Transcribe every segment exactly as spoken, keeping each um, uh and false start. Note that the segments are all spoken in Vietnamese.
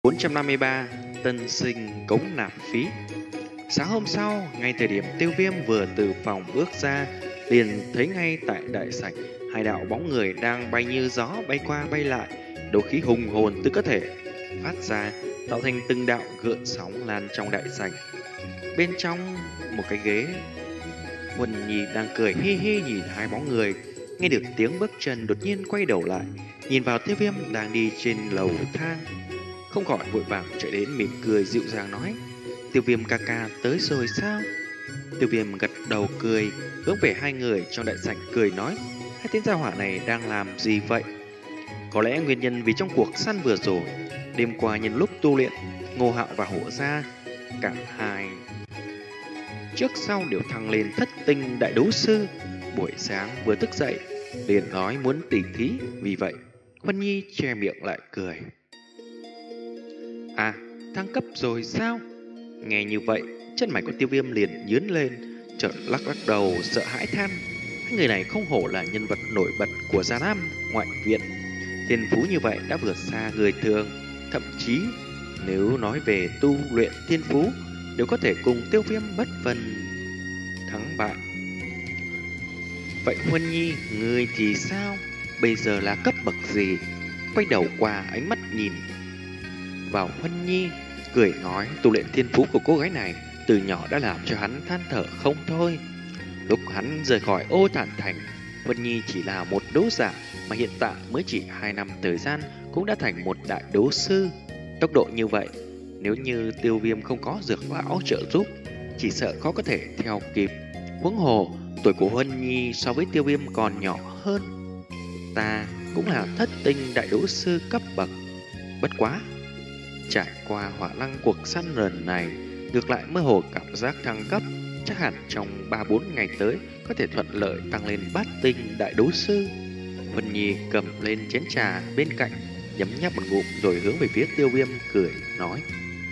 bốn trăm năm mươi ba. Tân sinh cống nạp phí. Sáng hôm sau, ngay thời điểm Tiêu Viêm vừa từ phòng bước ra, liền thấy ngay tại đại sảnh hai đạo bóng người đang bay như gió bay qua bay lại, đấu khí hùng hồn từ cơ thể phát ra, tạo thành từng đạo gợn sóng lan trong đại sảnh. Bên trong một cái ghế, Huân Nhi đang cười hi hi nhìn hai bóng người, nghe được tiếng bước chân đột nhiên quay đầu lại, nhìn vào Tiêu Viêm đang đi trên lầu thang, không khỏi vội vàng chạy đến mỉm cười dịu dàng nói: Tiêu Viêm ca ca tới rồi sao? Tiêu Viêm gật đầu cười, hướng về hai người trong đại sảnh cười nói: hai tên gia hỏa này đang làm gì vậy? Có lẽ nguyên nhân vì trong cuộc săn vừa rồi, đêm qua nhân lúc tu luyện, Ngô Hạo và Hổ Gia cả hai trước sau đều thăng lên thất tinh đại đấu sư. Buổi sáng vừa thức dậy liền nói muốn tỉ thí, vì vậy Huân Nhi che miệng lại cười. À, thăng cấp rồi sao? Nghe như vậy, chân mày của Tiêu Viêm liền nhướng lên, chợt lắc lắc đầu sợ hãi than: hai người này không hổ là nhân vật nổi bật của Gia Nam ngoại viện, thiên phú như vậy đã vượt xa người thường, thậm chí nếu nói về tu luyện thiên phú đều có thể cùng Tiêu Viêm bất phân thắng bại. Vậy Huân Nhi, người thì sao? Bây giờ là cấp bậc gì? Quay đầu qua ánh mắt nhìn vào Huân Nhi, cười nói tu luyện thiên phú của cô gái này từ nhỏ đã làm cho hắn than thở không thôi. Lúc hắn rời khỏi Ô Thản Thành, Huân Nhi chỉ là một đấu giả, mà hiện tại mới chỉ hai năm thời gian cũng đã thành một đại đấu sư. Tốc độ như vậy, nếu như Tiêu Viêm không có dược lão trợ giúp, chỉ sợ khó có thể theo kịp. Huống hồ, tuổi của Huân Nhi so với Tiêu Viêm còn nhỏ hơn. Ta cũng là thất tinh đại đấu sư cấp bậc. Bất quá, trải qua hỏa lăng cuộc săn lần này, ngược lại mơ hồ cảm giác thăng cấp, chắc hẳn trong ba bốn ngày tới có thể thuận lợi tăng lên bát tinh đại đấu sư. Huân Nhi cầm lên chén trà bên cạnh, nhấm nháp một ngụm rồi hướng về phía Tiêu Viêm cười nói: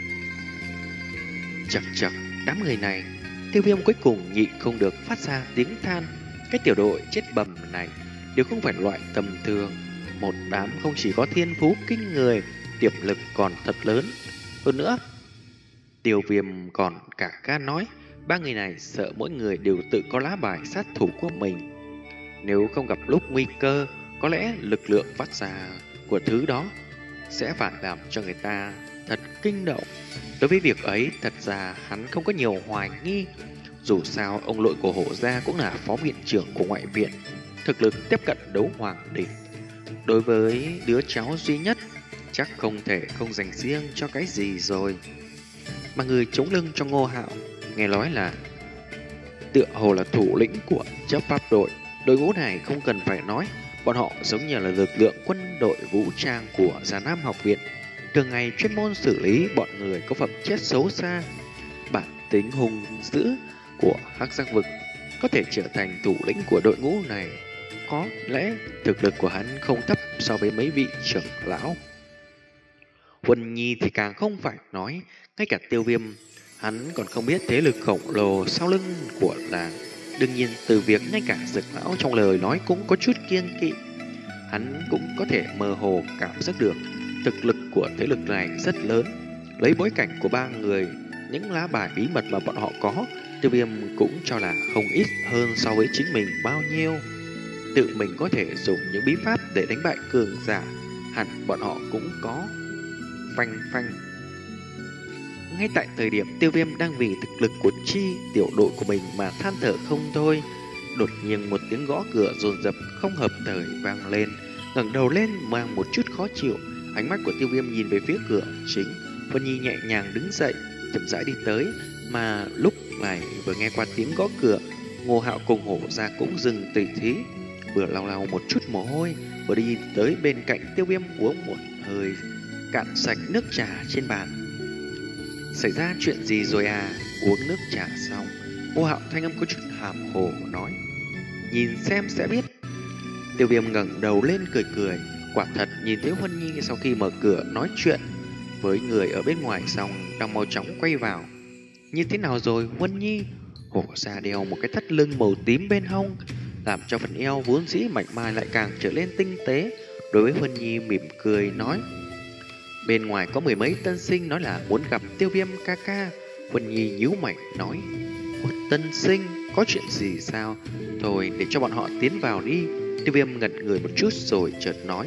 chật chật, đám người này. Tiêu Viêm cuối cùng nhịn không được phát ra tiếng than. Cái tiểu đội chết bầm này đều không phải loại tầm thường, một đám không chỉ có thiên phú kinh người, tiềm lực còn thật lớn. Hơn nữa, Tiêu Viêm còn cả gan nói ba người này sợ mỗi người đều tự có lá bài sát thủ của mình. Nếu không gặp lúc nguy cơ, có lẽ lực lượng phát ra của thứ đó sẽ phải làm cho người ta thật kinh động. Đối với việc ấy, thật ra hắn không có nhiều hoài nghi. Dù sao, ông nội của Hổ Gia cũng là phó viện trưởng của ngoại viện, thực lực tiếp cận đấu hoàng đỉnh. Đối với đứa cháu duy nhất, chắc không thể không dành riêng cho cái gì rồi. Mà người chống lưng cho Ngô Hạo, nghe nói là tựa hồ là thủ lĩnh của chấp pháp đội. Đội ngũ này không cần phải nói, bọn họ giống như là lực lượng quân đội vũ trang của Già Nam học viện, thường ngày chuyên môn xử lý bọn người có phẩm chất xấu xa. Bản tính hung dữ của Hắc Giác Vực, có thể trở thành thủ lĩnh của đội ngũ này, có lẽ thực lực của hắn không thấp so với mấy vị trưởng lão. Huân Nhi thì càng không phải nói, ngay cả Tiêu Viêm hắn còn không biết thế lực khổng lồ sau lưng của làng. Đương nhiên từ việc ngay cả Dực lão trong lời nói cũng có chút kiêng kỵ, hắn cũng có thể mơ hồ cảm giác được thực lực của thế lực này rất lớn. Lấy bối cảnh của ba người, những lá bài bí mật mà bọn họ có, Tiêu Viêm cũng cho là không ít hơn so với chính mình bao nhiêu. Tự mình có thể dùng những bí pháp để đánh bại cường giả, hẳn bọn họ cũng có phanh phanh. Ngay tại thời điểm Tiêu Viêm đang vì thực lực của chi tiểu đội của mình mà than thở không thôi, đột nhiên một tiếng gõ cửa dồn dập không hợp thời vang lên. Ngẩng đầu lên mang một chút khó chịu, ánh mắt của Tiêu Viêm nhìn về phía cửa chính. Huân Nhi nhẹ nhàng đứng dậy, chậm rãi đi tới, mà lúc này vừa nghe qua tiếng gõ cửa, Ngô Hạo cùng Hổ Gia cũng dừng tỉ thí, vừa lau lau một chút mồ hôi, vừa đi tới bên cạnh Tiêu Viêm uống một hơi cạn sạch nước trà trên bàn. Xảy ra chuyện gì rồi à? Uống nước trà xong, Ngô Hạo thanh âm có chút hàm hồ nói: nhìn xem sẽ biết. Tiêu Viêm ngẩng đầu lên cười cười, quả thật nhìn thấy Huân Nhi sau khi mở cửa nói chuyện với người ở bên ngoài xong đang mau chóng quay vào. Như thế nào rồi Huân Nhi? Hổ Gia đeo một cái thắt lưng màu tím bên hông, làm cho phần eo vốn dĩ mảnh mai lại càng trở lên tinh tế. Đối với Huân Nhi mỉm cười nói: Bên ngoài có mười mấy tân sinh nói là muốn gặp Tiêu Viêm ca ca. Huân Nhi nhíu mày nói: "Một tân sinh, có chuyện gì sao? Thôi để cho bọn họ tiến vào đi." Tiêu Viêm ngẩn người một chút rồi chợt nói: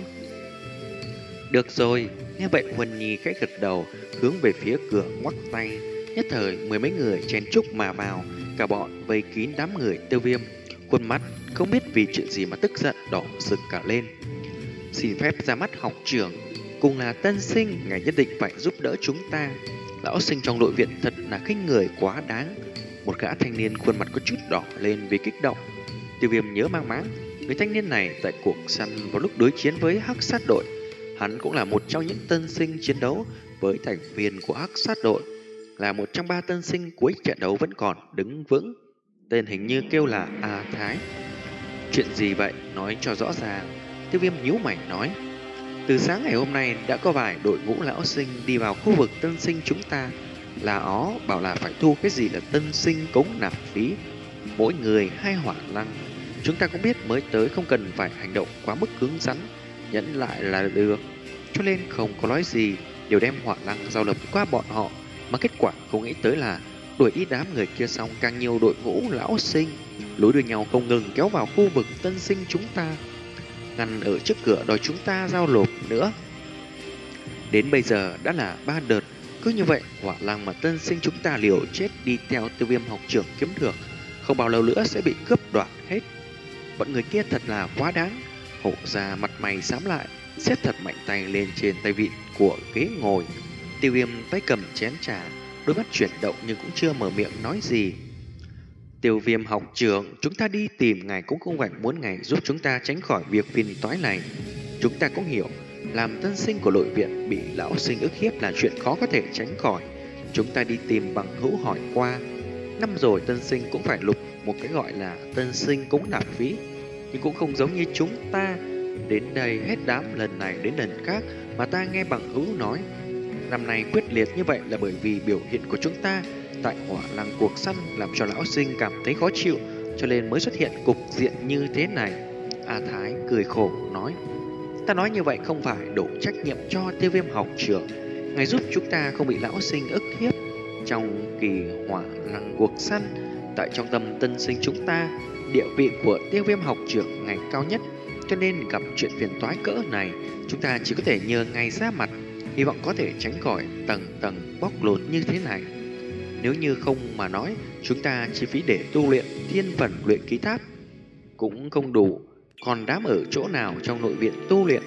"Được rồi." Nghe vậy Huân Nhi khẽ gật đầu, hướng về phía cửa ngoắc tay. Nhất thời mười mấy người chen chúc mà vào, cả bọn vây kín đám người Tiêu Viêm, khuôn mắt không biết vì chuyện gì mà tức giận đỏ rực cả lên. "Xin phép ra mắt học trưởng, cùng là tân sinh, ngài nhất định phải giúp đỡ chúng ta. Lão sinh trong nội viện thật là khinh người quá đáng." Một gã thanh niên khuôn mặt có chút đỏ lên vì kích động. Tiêu Viêm nhớ mang máng người thanh niên này tại cuộc săn vào lúc đối chiến với Hắc Sát đội. Hắn cũng là một trong những tân sinh chiến đấu với thành viên của Hắc Sát đội, là một trong ba tân sinh cuối trận đấu vẫn còn đứng vững. Tên hình như kêu là A Thái. "Chuyện gì vậy? Nói cho rõ ràng." Tiêu Viêm nhíu mày nói: "Từ sáng ngày hôm nay đã có vài đội ngũ lão sinh đi vào khu vực tân sinh chúng ta. Là ó bảo là phải thu cái gì là tân sinh cống nạp phí, mỗi người hai hỏa lăng. Chúng ta cũng biết mới tới không cần phải hành động quá mức cứng rắn, nhẫn lại là được. Cho nên không có nói gì, đều đem hỏa lăng giao lập qua bọn họ. Mà kết quả không nghĩ tới là đuổi ít đám người kia xong, càng nhiều đội ngũ lão sinh lối đuôi nhau không ngừng kéo vào khu vực tân sinh chúng ta, ngăn ở trước cửa đòi chúng ta giao nộp nữa. Đến bây giờ đã là ba đợt. Cứ như vậy hỏa lăng mà tân sinh chúng ta liều chết đi theo Tiêu Viêm học trưởng kiếm được, không bao lâu nữa sẽ bị cướp đoạt hết. Bọn người kia thật là quá đáng." Hổ ra mặt mày xám lại, xếp thật mạnh tay lên trên tay vịn của ghế ngồi. Tiêu Viêm tay cầm chén trà, đôi mắt chuyển động nhưng cũng chưa mở miệng nói gì. "Tiêu Viêm học trưởng, chúng ta đi tìm ngài cũng không phải muốn ngài giúp chúng ta tránh khỏi việc phiền toái này. Chúng ta cũng hiểu, làm tân sinh của nội viện bị lão sinh ức hiếp là chuyện khó có thể tránh khỏi. Chúng ta đi tìm bằng hữu hỏi qua. Năm rồi tân sinh cũng phải lục một cái gọi là tân sinh cống nạp phí, nhưng cũng không giống như chúng ta. Đến đây hết đám lần này đến lần khác mà ta nghe bằng hữu nói, năm nay quyết liệt như vậy là bởi vì biểu hiện của chúng ta tại hỏa lăng cuộc săn làm cho lão sinh cảm thấy khó chịu, cho nên mới xuất hiện cục diện như thế này." A Thái cười khổ nói: "Ta nói như vậy không phải đổ trách nhiệm cho Tiêu Viêm học trưởng. Ngài giúp chúng ta không bị lão sinh ức hiếp. Trong kỳ hỏa lăng cuộc săn, tại trong tâm tân sinh chúng ta, địa vị của Tiêu Viêm học trưởng ngài cao nhất, cho nên gặp chuyện phiền toái cỡ này, chúng ta chỉ có thể nhờ ngài ra mặt, hy vọng có thể tránh khỏi tầng tầng bóc lột như thế này. Nếu như không mà nói, chúng ta chi phí để tu luyện thiên phần luyện ký tháp cũng không đủ, còn đám ở chỗ nào trong nội viện tu luyện?"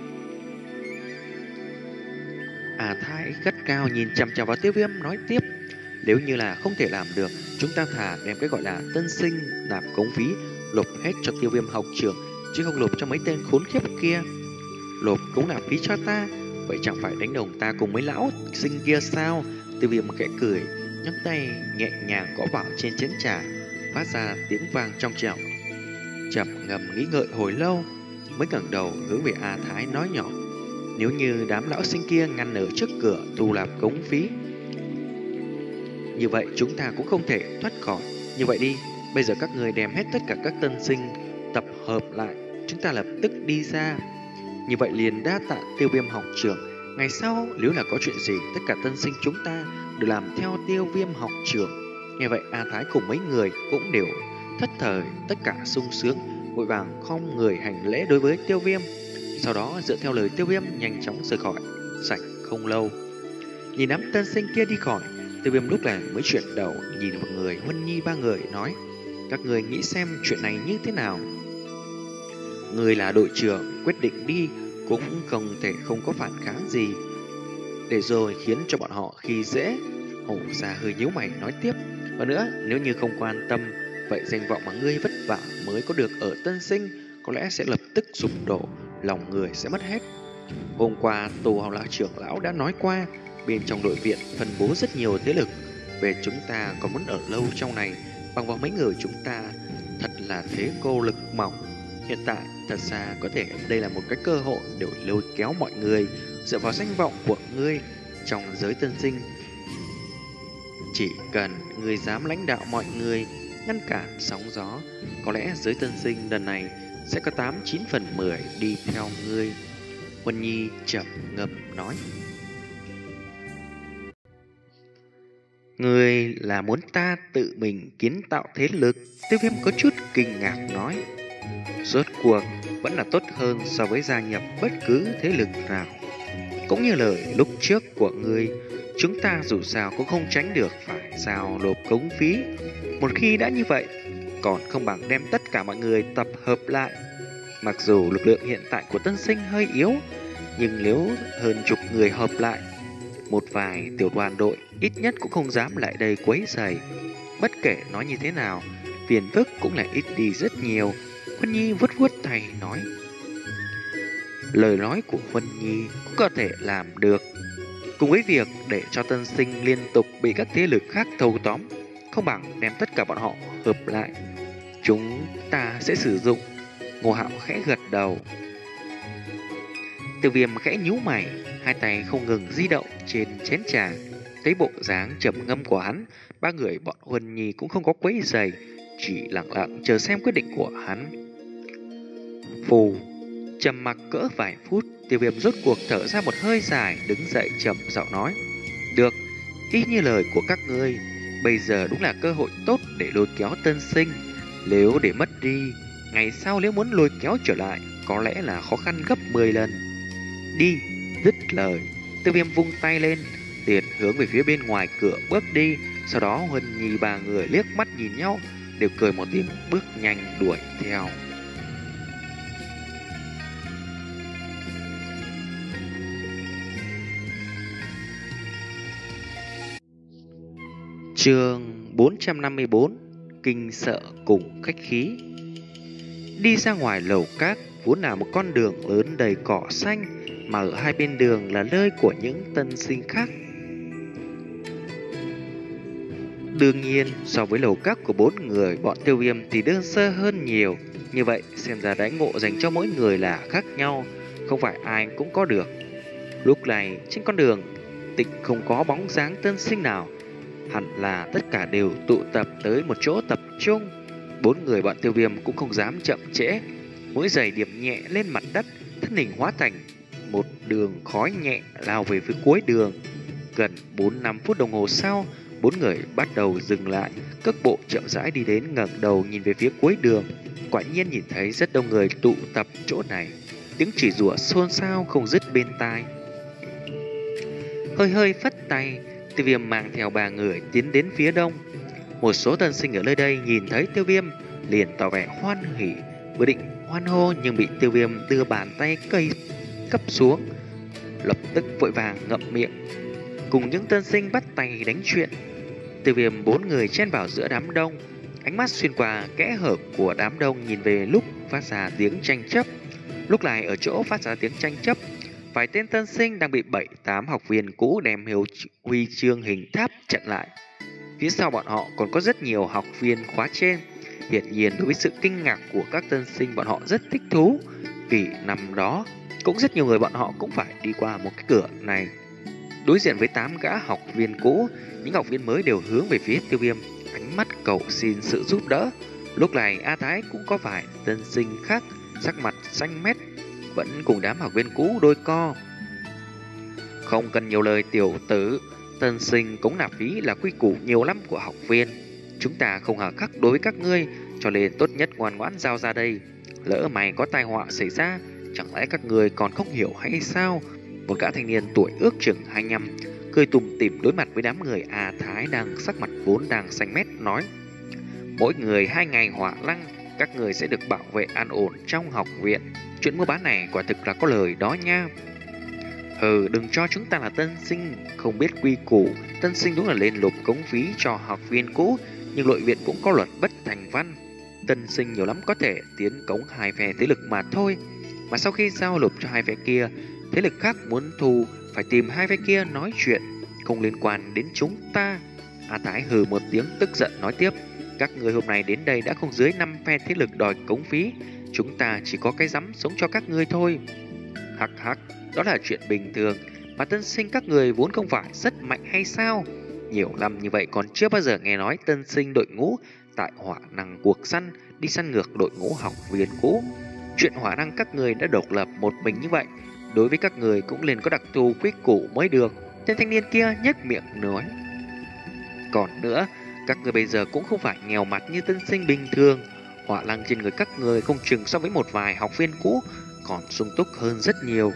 A Thái gắt cao nhìn chằm chằm vào Tiêu Viêm nói tiếp: "Nếu như là không thể làm được, chúng ta thà đem cái gọi là tân sinh nạp cống phí lột hết cho Tiêu Viêm học trưởng, chứ không lột cho mấy tên khốn khiếp kia. Lột cống nạp phí cho ta, vậy chẳng phải đánh đồng ta cùng mấy lão sinh kia sao?" Tiêu Viêm khẽ cười, nhấc tay nhẹ nhàng gõ vào trên chén trà, phát ra tiếng vang trong trẻo. Chậm ngầm nghĩ ngợi hồi lâu, mới ngẩng đầu hướng về A Thái nói nhỏ: "Nếu như đám lão sinh kia ngăn ở trước cửa thu nạp cống phí, như vậy chúng ta cũng không thể thoát khỏi. Như vậy đi, bây giờ các người đem hết tất cả các tân sinh tập hợp lại, chúng ta lập tức đi ra. Như vậy liền đa tạ Tiêu Viêm học trưởng. Ngày sau nếu là có chuyện gì, tất cả tân sinh chúng ta đều làm theo Tiêu Viêm học trưởng." Nghe vậy A Thái cùng mấy người cũng đều thất thời, tất cả sung sướng, vội vàng khom người hành lễ đối với Tiêu Viêm. Sau đó dựa theo lời Tiêu Viêm nhanh chóng rời khỏi sảnh không lâu. Nhìn đám tân sinh kia đi khỏi, Tiêu Viêm lúc này mới chuyển đầu nhìn một người Huân Nhi ba người nói: "Các người nghĩ xem chuyện này như thế nào? Người là đội trưởng, quyết định đi cũng không thể không có phản kháng gì, để rồi khiến cho bọn họ khi dễ." Hổ già hơi nhíu mày nói tiếp: "Hơn nữa, nếu như không quan tâm, vậy danh vọng mà ngươi vất vả mới có được ở tân sinh có lẽ sẽ lập tức sụp đổ, lòng người sẽ mất hết. Hôm qua Tô Hào Lão trưởng lão đã nói qua, bên trong đội viện phân bố rất nhiều thế lực, về chúng ta còn muốn ở lâu trong này, bằng vào mấy người chúng ta thật là thế cô lực mỏng. Hiện tại thật ra có thể đây là một cái cơ hội để lôi kéo mọi người dựa vào danh vọng của ngươi trong giới tân sinh. Chỉ cần ngươi dám lãnh đạo mọi người, ngăn cản sóng gió, có lẽ giới tân sinh lần này sẽ có tám chín phần mười đi theo ngươi." Huân Nhi chậm ngâm nói. Người là muốn ta tự mình kiến tạo thế lực? Tiêu Viêm có chút kinh ngạc nói. Rốt cuộc vẫn là tốt hơn so với gia nhập bất cứ thế lực nào. Cũng như lời lúc trước của ngươi, chúng ta dù sao cũng không tránh được phải giao nộp cống phí. Một khi đã như vậy, còn không bằng đem tất cả mọi người tập hợp lại. Mặc dù lực lượng hiện tại của Tân Sinh hơi yếu, nhưng nếu hơn chục người hợp lại, một vài tiểu đoàn đội ít nhất cũng không dám lại đây quấy rầy. Bất kể nói như thế nào, phiền phức cũng là ít đi rất nhiều. Huân Nhi vuốt vuốt tay nói. Lời nói của Huân Nhi cũng có thể làm được. Cùng với việc để cho Tân Sinh liên tục bị các thế lực khác thâu tóm, không bằng đem tất cả bọn họ hợp lại. Chúng ta sẽ sử dụng. Ngô Hạo khẽ gật đầu. Tiêu Viêm khẽ nhíu mày, hai tay không ngừng di động trên chén trà. Thấy bộ dáng trầm ngâm của hắn, ba người bọn Huân Nhi cũng không có quấy rầy, chỉ lặng lặng chờ xem quyết định của hắn. Phù trầm mặc cỡ vài phút, Tiêu Viêm rốt cuộc thở ra một hơi dài, đứng dậy trầm giọng nói. Được, y như lời của các ngươi, bây giờ đúng là cơ hội tốt để lôi kéo Tân Sinh. Nếu để mất đi, ngày sau nếu muốn lôi kéo trở lại, có lẽ là khó khăn gấp mười lần. Đi, dứt lời, Tiêu Viêm vung tay lên, liền hướng về phía bên ngoài cửa bước đi. Sau đó Huân Nhi ba người liếc mắt nhìn nhau, đều cười một tiếng bước nhanh đuổi theo. Chương bốn trăm năm mươi bốn. Kinh sợ cùng khách khí. Đi ra ngoài lầu cát vốn là một con đường lớn đầy cỏ xanh, mà ở hai bên đường là nơi của những tân sinh khác. Đương nhiên, so với lầu cát của bốn người, bọn Tiêu Viêm thì đơn sơ hơn nhiều. Như vậy, xem ra đãi ngộ dành cho mỗi người là khác nhau, không phải ai cũng có được. Lúc này, trên con đường tịnh không có bóng dáng tân sinh nào, hẳn là tất cả đều tụ tập tới một chỗ tập trung. Bốn người bọn Tiêu Viêm cũng không dám chậm trễ, mỗi giày điểm nhẹ lên mặt đất, thân hình hóa thành một đường khói nhẹ lao về phía cuối đường. Gần bốn năm phút đồng hồ sau, bốn người bắt đầu dừng lại, cước bộ chậm rãi đi đến, ngẩng đầu nhìn về phía cuối đường. Quả nhiên nhìn thấy rất đông người tụ tập chỗ này, tiếng chỉ rủa xôn xao không dứt bên tai. Hơi hơi phất tay, Tiêu Viêm mang theo ba người tiến đến phía đông. Một số tân sinh ở nơi đây nhìn thấy Tiêu Viêm liền tỏ vẻ hoan hỉ, vừa định hoan hô nhưng bị Tiêu Viêm đưa bàn tay cây cấp xuống, lập tức vội vàng ngậm miệng, cùng những tân sinh bắt tay đánh chuyện. Tiêu Viêm bốn người chen vào giữa đám đông, ánh mắt xuyên qua kẽ hở của đám đông nhìn về lúc phát ra tiếng tranh chấp. Lúc này ở chỗ phát ra tiếng tranh chấp, vài tên tân sinh đang bị bảy tám học viên cũ đem hiệu huy chương hình tháp chặn lại. Phía sau bọn họ còn có rất nhiều học viên khóa trên. Hiển nhiên đối với sự kinh ngạc của các tân sinh, bọn họ rất thích thú, vì năm đó cũng rất nhiều người bọn họ cũng phải đi qua một cái cửa này. Đối diện với tám gã học viên cũ, những học viên mới đều hướng về phía Tiêu Viêm, ánh mắt cầu xin sự giúp đỡ. Lúc này A Thái cũng có vài tân sinh khác, sắc mặt xanh mét, vẫn cùng đám học viên cũ đôi co. Không cần nhiều lời tiểu tử, tân sinh cống nạp phí là quy củ nhiều lắm của học viên. Chúng ta không hà khắc đối với các ngươi, cho nên tốt nhất ngoan ngoãn giao ra đây. Lỡ mày có tai họa xảy ra, chẳng lẽ các ngươi còn không hiểu hay sao? Một gã thanh niên tuổi ước chừng hai mươi lăm, cười tủm tỉm đối mặt với đám người A Thái đang sắc mặt vốn đang xanh mét nói. Mỗi người hai ngày hỏa lăng, các người sẽ được bảo vệ an ổn trong học viện. Chuyện mua bán này quả thực là có lời đó nha. Ừ, đừng cho chúng ta là tân sinh không biết quy củ. Tân sinh đúng là lên nộp cống phí cho học viên cũ, nhưng nội viện cũng có luật bất thành văn. Tân sinh nhiều lắm có thể tiến cống hai phe thế lực mà thôi. Mà sau khi giao nộp cho hai phe kia, thế lực khác muốn thu phải tìm hai phe kia nói chuyện, không liên quan đến chúng ta. A Thái hừ một tiếng tức giận nói tiếp. Các người hôm nay đến đây đã không dưới năm phe thế lực đòi cống phí, chúng ta chỉ có cái rắm sống cho các ngươi thôi. Hắc hắc, đó là chuyện bình thường, mà tân sinh các người vốn không phải rất mạnh hay sao? Nhiều năm như vậy còn chưa bao giờ nghe nói tân sinh đội ngũ tại hỏa năng cuộc săn đi săn ngược đội ngũ học viên cũ. Chuyện hỏa năng các người đã độc lập một mình như vậy, đối với các người cũng nên có đặc thù quy củ mới được. Tên thanh niên kia nhếch miệng nói. Còn nữa, các người bây giờ cũng không phải nghèo mặt như tân sinh bình thường. Hỏa lăng trên người các người không chừng so với một vài học viên cũ còn sung túc hơn rất nhiều.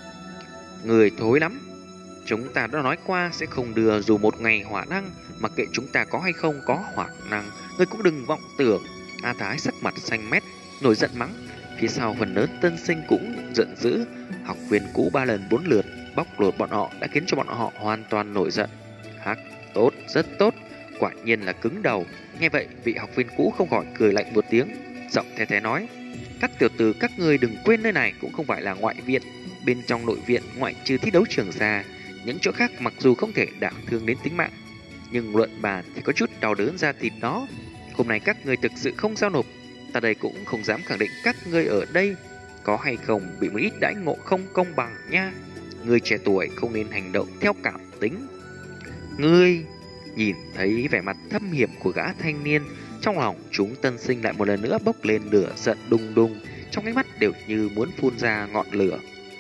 Người thối lắm. Chúng ta đã nói qua sẽ không đưa dù một ngày hỏa năng, mặc kệ chúng ta có hay không có hỏa năng, người cũng đừng vọng tưởng. A Thái sắc mặt xanh mét, nổi giận mắng. Phía sau phần lớn tân sinh cũng giận dữ. Học viên cũ ba lần bốn lượt bóc lột bọn họ đã khiến cho bọn họ hoàn toàn nổi giận. Hắc, tốt, rất tốt. Quả nhiên là cứng đầu. Nghe vậy, vị học viên cũ không khỏi cười lạnh một tiếng, giọng the thế nói: các tiểu tử các ngươi đừng quên nơi này cũng không phải là ngoại viện. Bên trong nội viện, ngoại trừ thi đấu trường ra, những chỗ khác mặc dù không thể đả thương đến tính mạng, nhưng luận bàn thì có chút đau đớn da thịt đó. Hôm nay các ngươi thực sự không giao nộp, ta đây cũng không dám khẳng định các ngươi ở đây có hay không bị một ít đãi ngộ không công bằng nha. Người trẻ tuổi không nên hành động theo cảm tính. Ngươi nhìn thấy vẻ mặt thâm hiểm của gã thanh niên, trong lòng chúng tân sinh lại một lần nữa bốc lên lửa giận đùng đùng, trong ánh mắt đều như muốn phun ra ngọn lửa.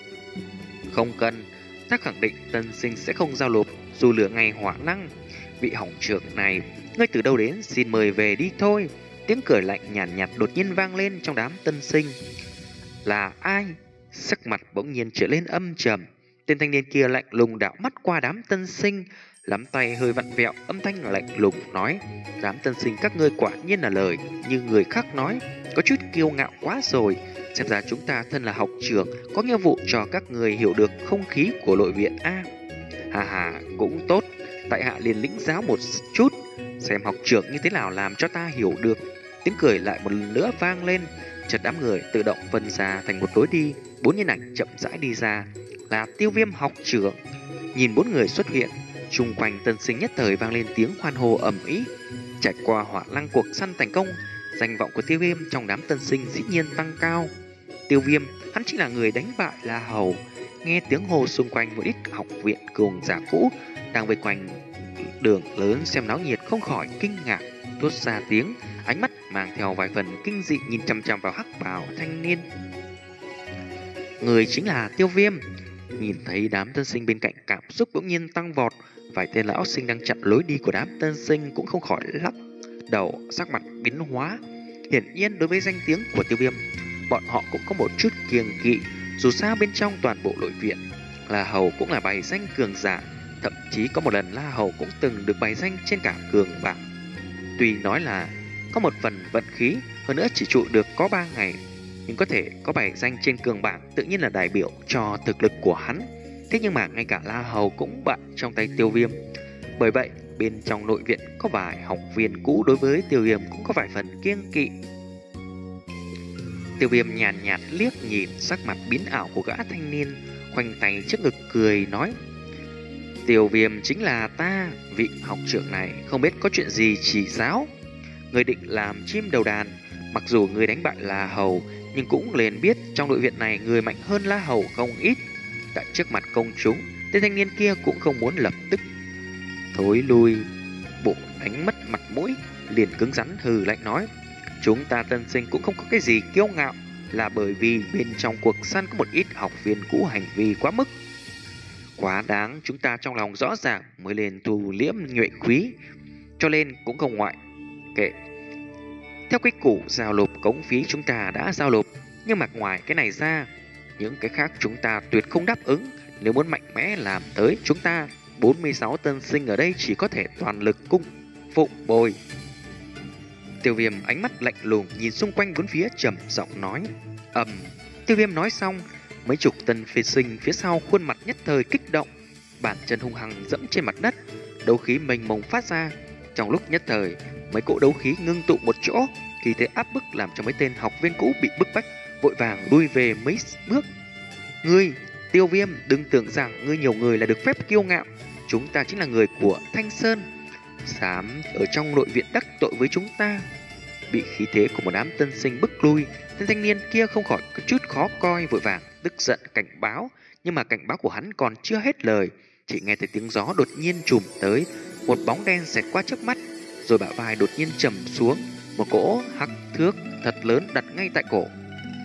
Không cần, ta khẳng định tân sinh sẽ không giao nộp dù lửa ngày hỏa năng. Vị hỏng trưởng này, ngươi từ đâu đến, xin mời về đi thôi. Tiếng cười lạnh nhàn nhạt, nhạt đột nhiên vang lên trong đám tân sinh. Là ai? Sắc mặt bỗng nhiên trở lên âm trầm. Tên thanh niên kia lạnh lùng đảo mắt qua đám tân sinh, lắm tay hơi vặn vẹo, âm thanh lạnh lùng nói: đám tân sinh các ngươi quả nhiên là lời như người khác nói, có chút kiêu ngạo quá rồi. Xem ra chúng ta thân là học trưởng có nghĩa vụ cho các người hiểu được không khí của nội viện a. Hà hà, cũng tốt, tại hạ liền lĩnh giáo một chút, xem học trưởng như thế nào làm cho ta hiểu được. Tiếng cười lại một lần nữa vang lên, chợt đám người tự động phân ra thành một lối đi, bốn nhân ảnh chậm rãi đi ra, là Tiêu Viêm học trưởng. Nhìn bốn người xuất hiện, chung quanh tân sinh nhất thời vang lên tiếng hoan hô ầm ĩ. Trải qua hỏa lăng cuộc săn thành công, danh vọng của Tiêu Viêm trong đám tân sinh dĩ nhiên tăng cao. Tiêu Viêm, hắn chính là người đánh bại La Hầu. Nghe tiếng hô xung quanh, một ít học viện cường giả cũ đang vây quanh đường lớn xem náo nhiệt không khỏi kinh ngạc, thốt ra tiếng, ánh mắt mang theo vài phần kinh dị nhìn chăm chăm vào hắc bào thanh niên. Người chính là Tiêu Viêm. Nhìn thấy đám tân sinh bên cạnh, cảm xúc bỗng nhiên tăng vọt. Vài tên lão sinh đang chặn lối đi của đám tân sinh cũng không khỏi lắc đầu, sắc mặt biến hóa. Hiển nhiên đối với danh tiếng của Tiêu Viêm, bọn họ cũng có một chút kiêng kỵ. Dù sao bên trong toàn bộ nội viện, La Hầu cũng là bài danh cường giả. Thậm chí có một lần La Hầu cũng từng được bài danh trên cả cường bảng. Tuy nói là có một phần vận khí, hơn nữa chỉ trụ được có ba ngày, nhưng có thể có bài danh trên cường bảng tự nhiên là đại biểu cho thực lực của hắn. Thế nhưng mà ngay cả La Hầu cũng bại trong tay Tiêu Viêm. Bởi vậy bên trong nội viện có vài học viên cũ đối với Tiêu Viêm cũng có vài phần kiêng kỵ. Tiêu Viêm nhàn nhạt, nhạt liếc nhìn sắc mặt biến ảo của gã thanh niên, khoanh tay trước ngực cười nói: Tiêu Viêm chính là ta, vị học trưởng này không biết có chuyện gì chỉ giáo. Người định làm chim đầu đàn, mặc dù người đánh bại La Hầu, nhưng cũng liền biết trong nội viện này người mạnh hơn La Hầu không ít. Tại trước mặt công chúng, tên thanh niên kia cũng không muốn lập tức thối lui, bộ đánh mất mặt mũi, liền cứng rắn hừ lạnh nói: chúng ta tân sinh cũng không có cái gì kiêu ngạo, là bởi vì bên trong cuộc săn có một ít học viên cũ hành vi quá mức quá đáng, chúng ta trong lòng rõ ràng mới lên thu liễm nhuệ quý, cho nên cũng không ngoại kệ. Theo quy củ giao nộp cống phí chúng ta đã giao nộp, nhưng mặt ngoài cái này ra, những cái khác chúng ta tuyệt không đáp ứng. Nếu muốn mạnh mẽ làm tới, chúng ta bốn mươi sáu tân sinh ở đây chỉ có thể toàn lực cung phụng bồi. Tiêu Viêm ánh mắt lạnh lùng nhìn xung quanh bốn phía, trầm giọng nói: ầm. Tiêu Viêm nói xong, mấy chục tân phi sinh phía sau khuôn mặt nhất thời kích động, bàn chân hung hăng dẫm trên mặt đất, đấu khí mênh mông phát ra. Trong lúc nhất thời, mấy cỗ đấu khí ngưng tụ một chỗ, khi thế áp bức làm cho mấy tên học viên cũ bị bức bách, vội vàng lui về mấy bước. Ngươi, Tiêu Viêm, đừng tưởng rằng ngươi nhiều người là được phép kiêu ngạo. Chúng ta chính là người của Thanh Sơn, dám ở trong nội viện đắc tội với chúng ta. Bị khí thế của một đám tân sinh bức lui, tên thanh niên kia không khỏi có chút khó coi, vội vàng tức giận cảnh báo. Nhưng mà cảnh báo của hắn còn chưa hết lời, chỉ nghe thấy tiếng gió đột nhiên trùm tới, một bóng đen xẹt qua trước mắt, rồi bả vai đột nhiên trầm xuống, một cỗ hắc thước thật lớn đặt ngay tại cổ.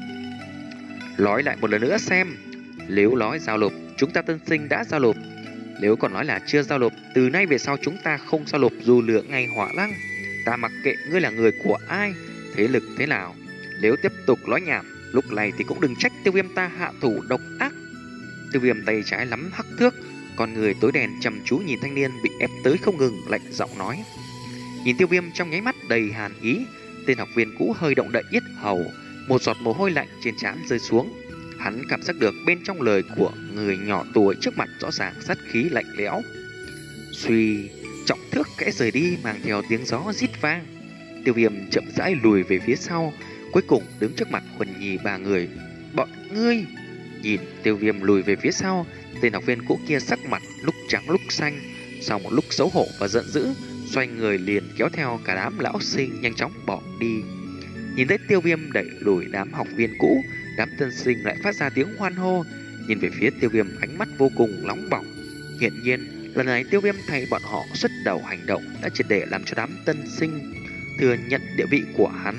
Nói lại một lần nữa xem, nếu nói giao nộp, chúng ta tân sinh đã giao nộp. Nếu còn nói là chưa giao nộp, từ nay về sau chúng ta không giao nộp dù lửa ngày hỏa lăng. Ta mặc kệ ngươi là người của ai, thế lực thế nào. Nếu tiếp tục nói nhảm, lúc này thì cũng đừng trách Tiêu Viêm ta hạ thủ độc ác. Tiêu Viêm tay trái lắm hắc thước, con người tối đen chăm chú nhìn thanh niên bị ép tới không ngừng, lạnh giọng nói. Nhìn Tiêu Viêm trong nháy mắt đầy hàn ý, tên học viên cũ hơi động đậy yết hầu, một giọt mồ hôi lạnh trên trán rơi xuống. Hắn cảm giác được bên trong lời của người nhỏ tuổi trước mặt rõ ràng sát khí lạnh lẽo. Suy, trọng thước kẽ rời đi mang theo tiếng gió rít vang. Tiêu Viêm chậm rãi lùi về phía sau, cuối cùng đứng trước mặt Huân Nhi ba người. Bọn ngươi! Nhìn Tiêu Viêm lùi về phía sau, tên học viên cũ kia sắc mặt lúc trắng lúc xanh, sau một lúc xấu hổ và giận dữ, xoay người liền kéo theo cả đám lão sinh nhanh chóng bỏ đi. Nhìn thấy Tiêu Viêm đẩy lùi đám học viên cũ, đám tân sinh lại phát ra tiếng hoan hô, nhìn về phía Tiêu Viêm ánh mắt vô cùng nóng bỏng. Hiển nhiên, lần này Tiêu Viêm thay bọn họ xuất đầu hành động đã triệt để làm cho đám tân sinh thừa nhận địa vị của hắn.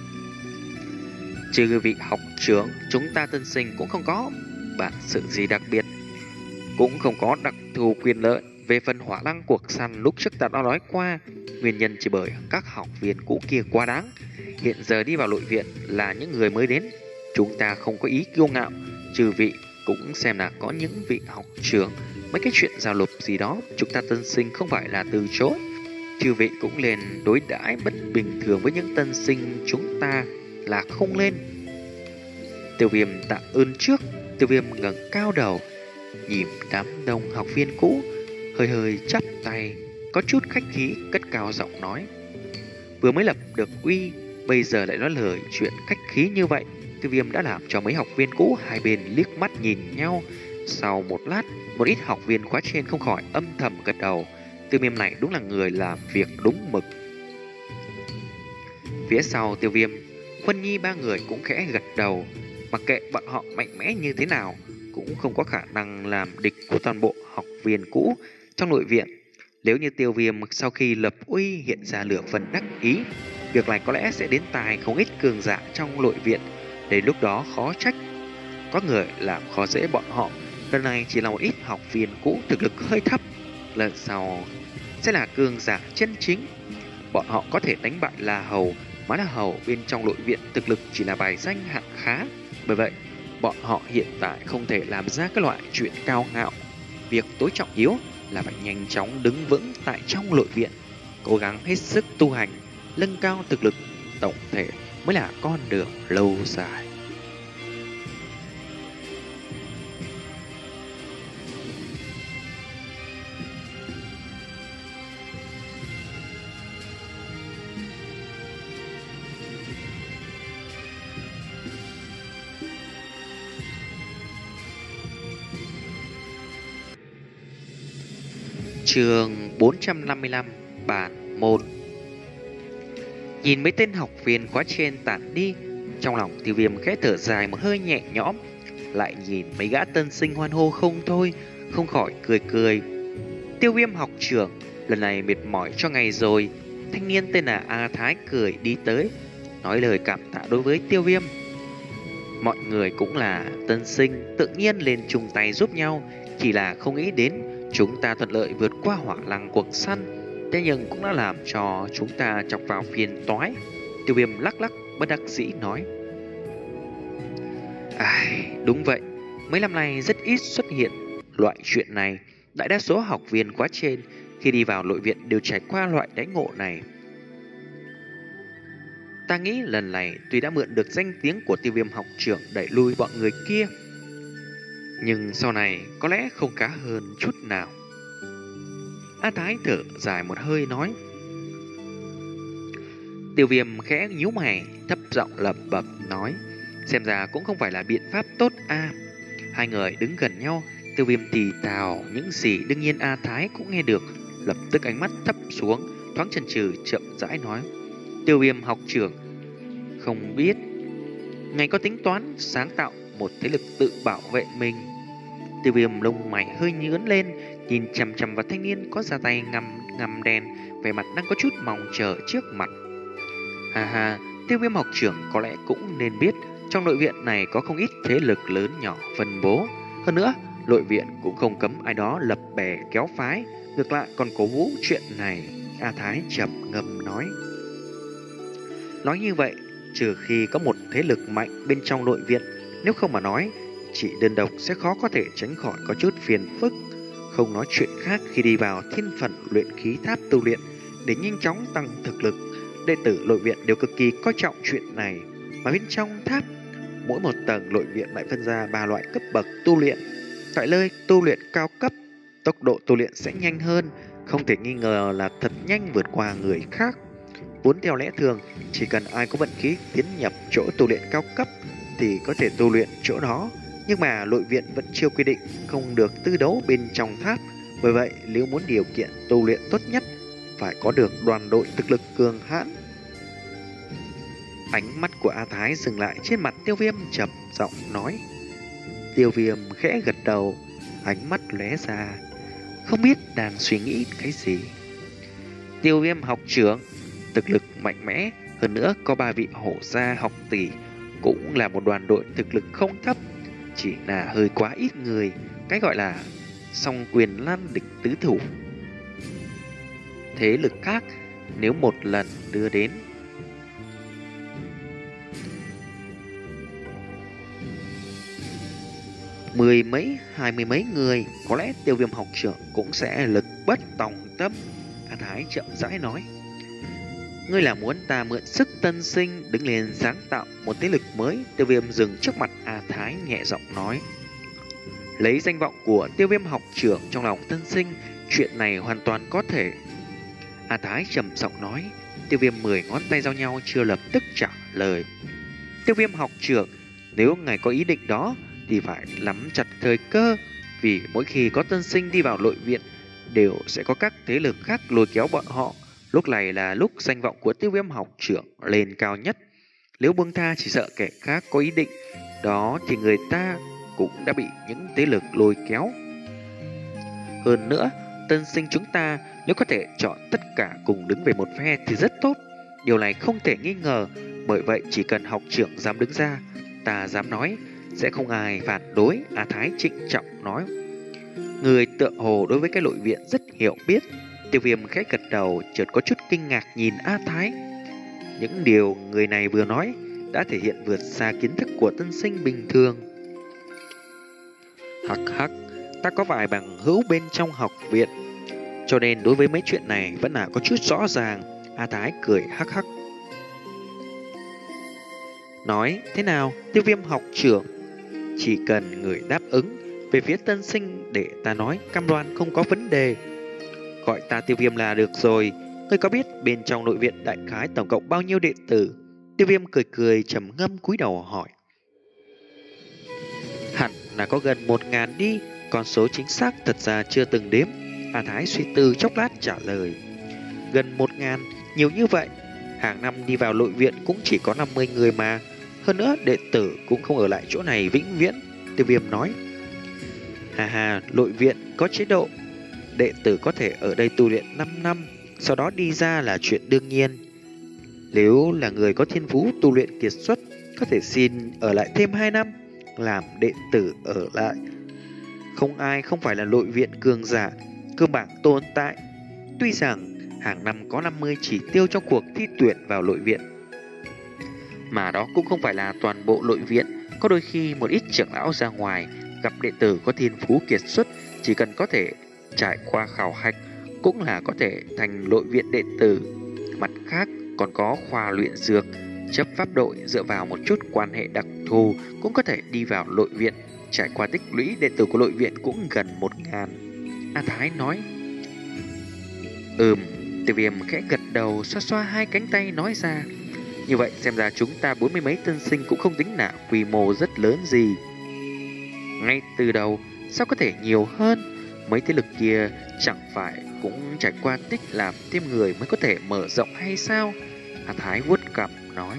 Trừ vị học trưởng, chúng ta tân sinh cũng không có bản sự gì đặc biệt, cũng không có đặc thù quyền lợi. Về phần hỏa lăng cuộc săn lúc trước ta đã nói qua, nguyên nhân chỉ bởi các học viên cũ kia quá đáng. Hiện giờ đi vào nội viện là những người mới đến, chúng ta không có ý kiêu ngạo. Trừ vị cũng xem là có những vị học trưởng, mấy cái chuyện giao lục gì đó chúng ta tân sinh không phải là từ chối. Trừ vị cũng liền đối đãi bất bình thường với những tân sinh chúng ta là không lên. Tiêu Viêm tạ ơn trước. Tiêu Viêm ngẩng cao đầu nhìn đám đông học viên cũ, hơi hơi chắp tay, có chút khách khí cất cao giọng nói. Vừa mới lập được uy, bây giờ lại nói lời chuyện khách khí như vậy. Tiêu Viêm đã làm cho mấy học viên cũ hai bên liếc mắt nhìn nhau. Sau một lát, một ít học viên khóa trên không khỏi âm thầm gật đầu. Tiêu Viêm này đúng là người làm việc đúng mực. Phía sau Tiêu Viêm, Huân Nhi ba người cũng khẽ gật đầu. Mặc kệ bọn họ mạnh mẽ như thế nào, cũng không có khả năng làm địch của toàn bộ học viên cũ trong nội viện. Nếu như Tiêu Viêm sau khi lập uy hiện ra lửa phần đắc ý, việc này có lẽ sẽ đến tai không ít cường giả trong nội viện. Đến lúc đó khó trách có người làm khó dễ bọn họ. Lần này chỉ là một ít học viên cũ thực lực hơi thấp, lần sau sẽ là cường giả chân chính. Bọn họ có thể đánh bại La Hầu, mà La Hầu bên trong nội viện thực lực chỉ là bài danh hạng khá. Bởi vậy bọn họ hiện tại không thể làm ra các loại chuyện cao ngạo. Việc tối trọng yếu là phải nhanh chóng đứng vững tại trong nội viện, cố gắng hết sức tu hành, nâng cao thực lực tổng thể mới là con đường lâu dài. Chương bốn trăm năm mươi lăm, bản một. Nhìn mấy tên học viên khóa trên tản đi, trong lòng Tiêu Viêm khẽ thở dài một hơi nhẹ nhõm. Lại nhìn mấy gã tân sinh hoan hô không thôi, không khỏi cười cười. Tiêu Viêm học trưởng, lần này mệt mỏi cho ngày rồi. Thanh niên tên là A Thái cười đi tới, nói lời cảm tạ đối với Tiêu Viêm. Mọi người cũng là tân sinh, tự nhiên lên chung tay giúp nhau. Chỉ là không nghĩ đến chúng ta thuận lợi vượt qua hỏa lăng cuộc săn, thế nhưng cũng đã làm cho chúng ta chọc vào phiền toái. Tiêu Viêm lắc lắc bất đắc dĩ nói. Ai, đúng vậy, mấy năm nay rất ít xuất hiện loại chuyện này. Đại đa số học viên khóa trên khi đi vào nội viện đều trải qua loại đãi ngộ này. Ta nghĩ lần này tuy đã mượn được danh tiếng của Tiêu Viêm học trưởng đẩy lui bọn người kia, nhưng sau này có lẽ không khá hơn chút nào. A Thái thở dài một hơi nói. Tiêu Viêm khẽ nhíu mày, thấp giọng lẩm bẩm nói. Xem ra cũng không phải là biện pháp tốt a. À. Hai người đứng gần nhau, Tiêu Viêm thì thào những gì đương nhiên A Thái cũng nghe được. Lập tức ánh mắt thấp xuống, thoáng chần chừ chậm rãi nói. Tiêu Viêm học trưởng, không biết ngài có tính toán sáng tạo một thế lực tự bảo vệ mình? Tiêu Viêm lông mày hơi nhướng lên, nhìn chằm chằm vào thanh niên có da tay ngăm ngăm đen, vẻ mặt đang có chút mong chờ trước mặt. Ha ha, Tiêu Viêm học trưởng có lẽ cũng nên biết, trong nội viện này có không ít thế lực lớn nhỏ phân bố. Hơn nữa, nội viện cũng không cấm ai đó lập bè kéo phái, ngược lại còn cổ vũ chuyện này. A Thái trầm ngâm nói. Nói như vậy, trừ khi có một thế lực mạnh bên trong nội viện, nếu không mà nói, chỉ đơn độc sẽ khó có thể tránh khỏi có chút phiền phức. Không nói chuyện khác, khi đi vào thiên phận luyện khí tháp tu luyện để nhanh chóng tăng thực lực, đệ tử nội viện đều cực kỳ coi trọng chuyện này. Mà bên trong tháp, mỗi một tầng nội viện lại phân ra ba loại cấp bậc tu luyện. Tại nơi tu luyện cao cấp, tốc độ tu luyện sẽ nhanh hơn, không thể nghi ngờ là thật nhanh vượt qua người khác. Vốn theo lẽ thường, chỉ cần ai có vận khí tiến nhập chỗ tu luyện cao cấp thì có thể tu luyện chỗ đó. Nhưng mà nội viện vẫn chưa quy định không được tư đấu bên trong tháp. Bởi vậy, nếu muốn điều kiện tu luyện tốt nhất, phải có được đoàn đội thực lực cường hãn. Ánh mắt của A Thái dừng lại trên mặt Tiêu Viêm, trầm giọng nói. Tiêu Viêm khẽ gật đầu, ánh mắt lóe ra, không biết đang suy nghĩ cái gì. Tiêu Viêm học trưởng, thực lực mạnh mẽ, hơn nữa có ba vị hổ gia học tỷ, cũng là một đoàn đội thực lực không thấp, chỉ là hơi quá ít người, cái gọi là song quyền lan địch tứ thủ. Thế lực khác nếu một lần đưa đến mười mấy, hai mươi mấy người, có lẽ Tiêu Viêm học trưởng cũng sẽ lực bất tòng tâm. A Thái chậm rãi nói. Ngươi là muốn ta mượn sức tân sinh đứng lên sáng tạo một thế lực mới? Tiêu Viêm dừng trước mặt A Thái nhẹ giọng nói. Lấy danh vọng của Tiêu Viêm học trưởng trong lòng tân sinh, chuyện này hoàn toàn có thể. A Thái trầm giọng nói. Tiêu Viêm mười ngón tay giao nhau chưa lập tức trả lời. Tiêu Viêm học trưởng, nếu ngài có ý định đó thì phải nắm chặt thời cơ, vì mỗi khi có tân sinh đi vào nội viện đều sẽ có các thế lực khác lôi kéo bọn họ. Lúc này là lúc danh vọng của Tiêu Viêm học trưởng lên cao nhất. Nếu buông tha chỉ sợ kẻ khác có ý định đó thì người ta cũng đã bị những thế lực lôi kéo. Hơn nữa, tân sinh chúng ta nếu có thể chọn tất cả cùng đứng về một phe thì rất tốt. Điều này không thể nghi ngờ. Bởi vậy chỉ cần học trưởng dám đứng ra, ta dám nói sẽ không ai phản đối. A Thái trịnh trọng nói. Người tựa hồ đối với cái nội viện rất hiểu biết. Tiêu Viêm khẽ gật đầu, chợt có chút kinh ngạc nhìn A Thái. Những điều người này vừa nói đã thể hiện vượt xa kiến thức của tân sinh bình thường. Hắc hắc, ta có vài bằng hữu bên trong học viện, cho nên đối với mấy chuyện này vẫn là có chút rõ ràng. A Thái cười hắc hắc. Nói thế nào, Tiêu Viêm học trưởng? Chỉ cần người đáp ứng về phía tân sinh để ta nói cam đoan không có vấn đề. Gọi ta Tiêu Viêm là được rồi. Ngươi có biết bên trong nội viện đại khái tổng cộng bao nhiêu đệ tử? Tiêu Viêm cười cười trầm ngâm cúi đầu hỏi. Hẳn là có gần một ngàn đi, con số chính xác thật ra chưa từng đếm. A Thái suy tư chốc lát trả lời. Gần một ngàn, nhiều như vậy. Hàng năm đi vào nội viện cũng chỉ có năm mươi người mà. Hơn nữa đệ tử cũng không ở lại chỗ này vĩnh viễn. Tiêu Viêm nói. Hà hà, nội viện có chế độ đệ tử có thể ở đây tu luyện năm năm, sau đó đi ra là chuyện đương nhiên. Nếu là người có thiên phú tu luyện kiệt xuất, có thể xin ở lại thêm hai năm, làm đệ tử ở lại. Không ai không phải là nội viện cường giả, cơ bản tồn tại. Tuy rằng hàng năm có năm mươi chỉ tiêu trong cuộc thi tuyển vào nội viện, mà đó cũng không phải là toàn bộ nội viện. Có đôi khi một ít trưởng lão ra ngoài gặp đệ tử có thiên phú kiệt xuất, chỉ cần có thể trải qua khảo hạch cũng là có thể thành nội viện đệ tử. Mặt khác còn có khoa luyện dược, chấp pháp đội dựa vào một chút quan hệ đặc thù cũng có thể đi vào nội viện. Trải qua tích lũy, đệ tử của nội viện cũng gần một ngàn. A Thái nói. Ừm. Tiêu Viêm khẽ gật đầu, xoa xoa hai cánh tay nói ra. Như vậy xem ra chúng ta bốn mươi mấy tân sinh cũng không tính là quy mô rất lớn gì. Ngay từ đầu sao có thể nhiều hơn? Mấy thế lực kia chẳng phải cũng trải qua tích làm thêm người mới có thể mở rộng hay sao? A Thái vuốt cằm nói.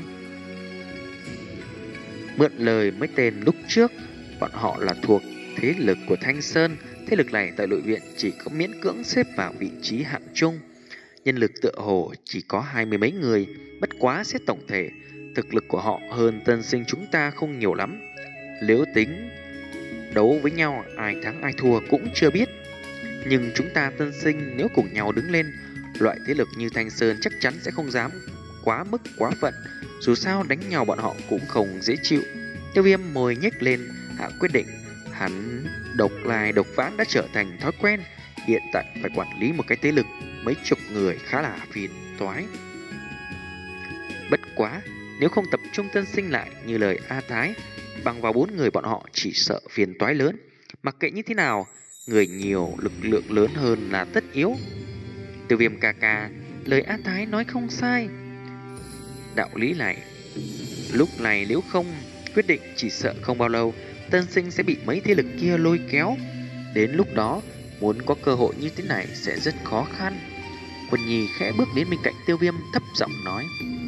Mượn lời mấy tên lúc trước, bọn họ là thuộc thế lực của Thanh Sơn. Thế lực này tại nội viện chỉ có miễn cưỡng xếp vào vị trí hạng trung. Nhân lực tựa hồ chỉ có hai mươi mấy người. Bất quá xét tổng thể, thực lực của họ hơn tân sinh chúng ta không nhiều lắm. Nếu tính đấu với nhau ai thắng ai thua cũng chưa biết. Nhưng chúng ta tân sinh nếu cùng nhau đứng lên, loại thế lực như Thanh Sơn chắc chắn sẽ không dám quá mức quá phận. Dù sao đánh nhau bọn họ cũng không dễ chịu. Tiêu Viêm môi nhếch lên, hạ quyết định. Hắn độc lai độc vãng đã trở thành thói quen, hiện tại phải quản lý một cái thế lực mấy chục người khá là phiền toái. Bất quá, nếu không tập trung tân sinh lại như lời A Thái, bằng vào bốn người bọn họ chỉ sợ phiền toái lớn. Mặc kệ như thế nào, người nhiều lực lượng lớn hơn là tất yếu. Tiêu Viêm ca ca, lời A Thái nói không sai. Đạo lý này, lúc này nếu không quyết định chỉ sợ không bao lâu tân sinh sẽ bị mấy thế lực kia lôi kéo. Đến lúc đó, muốn có cơ hội như thế này sẽ rất khó khăn. Quân Nhi khẽ bước đến bên cạnh Tiêu Viêm thấp giọng nói.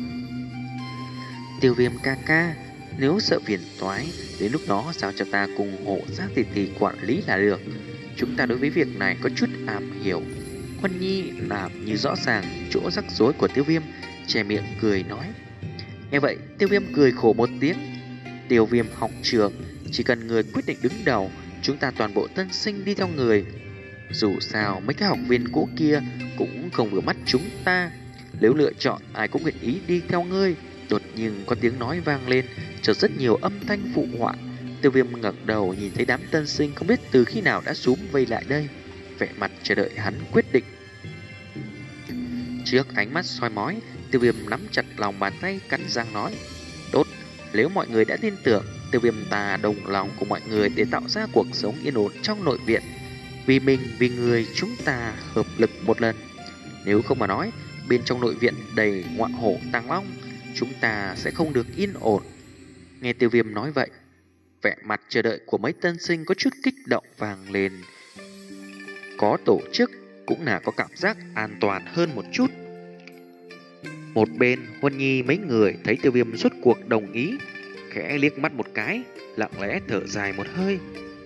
Tiêu Viêm ca ca, nếu sợ phiền toái, đến lúc đó sao cho ta cùng hộ giác tỷ tỷ quản lý là được. Chúng ta đối với việc này có chút am hiểu. Quân Nhi làm như rõ ràng chỗ rắc rối của Tiêu Viêm, che miệng cười nói. Nghe vậy, Tiêu Viêm cười khổ một tiếng. Tiêu Viêm học trưởng, chỉ cần người quyết định đứng đầu, chúng ta toàn bộ tân sinh đi theo người. Dù sao mấy cái học viên cũ kia cũng không vừa mắt chúng ta. Nếu lựa chọn ai cũng nguyện ý đi theo ngươi. Đột nhiên có tiếng nói vang lên, chợt rất nhiều âm thanh phụ họa. Tiêu Viêm ngẩng đầu nhìn thấy đám tân sinh không biết từ khi nào đã súm vây lại đây, vẻ mặt chờ đợi hắn quyết định. Trước ánh mắt soi mói, Tiêu Viêm nắm chặt lòng bàn tay cắn răng nói. Tốt, nếu mọi người đã tin tưởng, Tiêu Viêm ta đồng lòng cùng mọi người để tạo ra cuộc sống yên ổn trong nội viện. Vì mình, vì người, chúng ta hợp lực một lần. Nếu không mà nói, bên trong nội viện đầy ngoại hổ tàng long, chúng ta sẽ không được yên ổn. Nghe Tiêu Viêm nói vậy, vẻ mặt chờ đợi của mấy tân sinh có chút kích động vang lên. Có tổ chức cũng là có cảm giác an toàn hơn một chút. Một bên, Huân Nhi mấy người thấy Tiêu Viêm rốt cuộc đồng ý, khẽ liếc mắt một cái, lặng lẽ thở dài một hơi.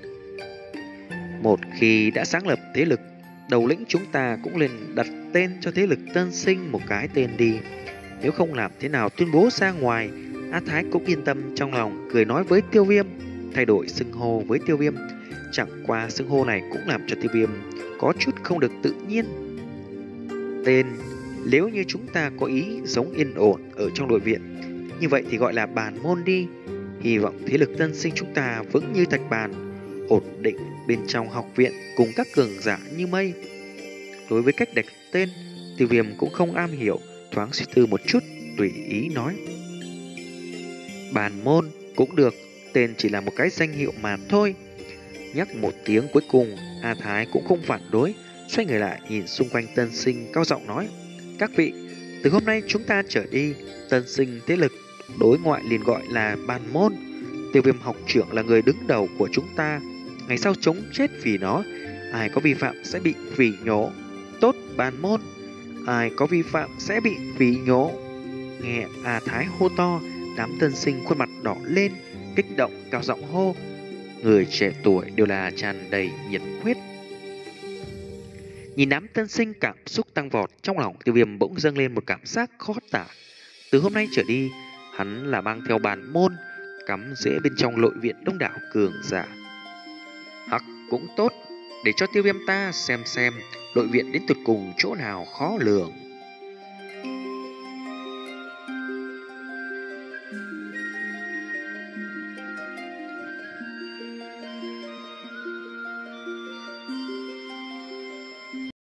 Một khi đã sáng lập thế lực, đầu lĩnh chúng ta cũng nên đặt tên cho thế lực tân sinh một cái tên đi. Nếu không làm thế nào tuyên bố ra ngoài. A Thái cũng yên tâm trong lòng, cười nói với Tiêu Viêm, thay đổi xưng hô với Tiêu Viêm. Chẳng qua xưng hô này cũng làm cho Tiêu Viêm có chút không được tự nhiên. Tên, nếu như chúng ta có ý sống yên ổn ở trong nội viện, như vậy thì gọi là bàn môn đi. Hy vọng thế lực tân sinh chúng ta vững như thạch bàn, ổn định bên trong học viện cùng các cường giả như mây. Đối với cách đặt tên, Tiêu Viêm cũng không am hiểu, thoáng suy tư một chút, tùy ý nói. Bàn môn cũng được, tên chỉ là một cái danh hiệu mà thôi. Nhắc một tiếng cuối cùng, A Thái cũng không phản đối, xoay người lại nhìn xung quanh tân sinh cao giọng nói. Các vị, từ hôm nay chúng ta trở đi, tân sinh thế lực đối ngoại liền gọi là bàn môn. Tiêu Viêm học trưởng là người đứng đầu của chúng ta, ngày sau chống chết vì nó, ai có vi phạm sẽ bị phỉ nhổ. Tốt bàn môn, ai có vi phạm sẽ bị phỉ nhổ. Nghe A Thái hô to, đám tân sinh khuôn mặt đỏ lên, kích động cao giọng hô. Người trẻ tuổi đều là tràn đầy nhiệt huyết. Nhìn đám tân sinh cảm xúc tăng vọt, trong lòng Tiêu Viêm bỗng dâng lên một cảm giác khó tả. Từ hôm nay trở đi, hắn là mang theo bàn môn, cắm rễ bên trong nội viện đông đảo cường giả. Hắc cũng tốt, để cho Tiêu Viêm ta xem xem nội viện đến tụt cùng chỗ nào khó lường.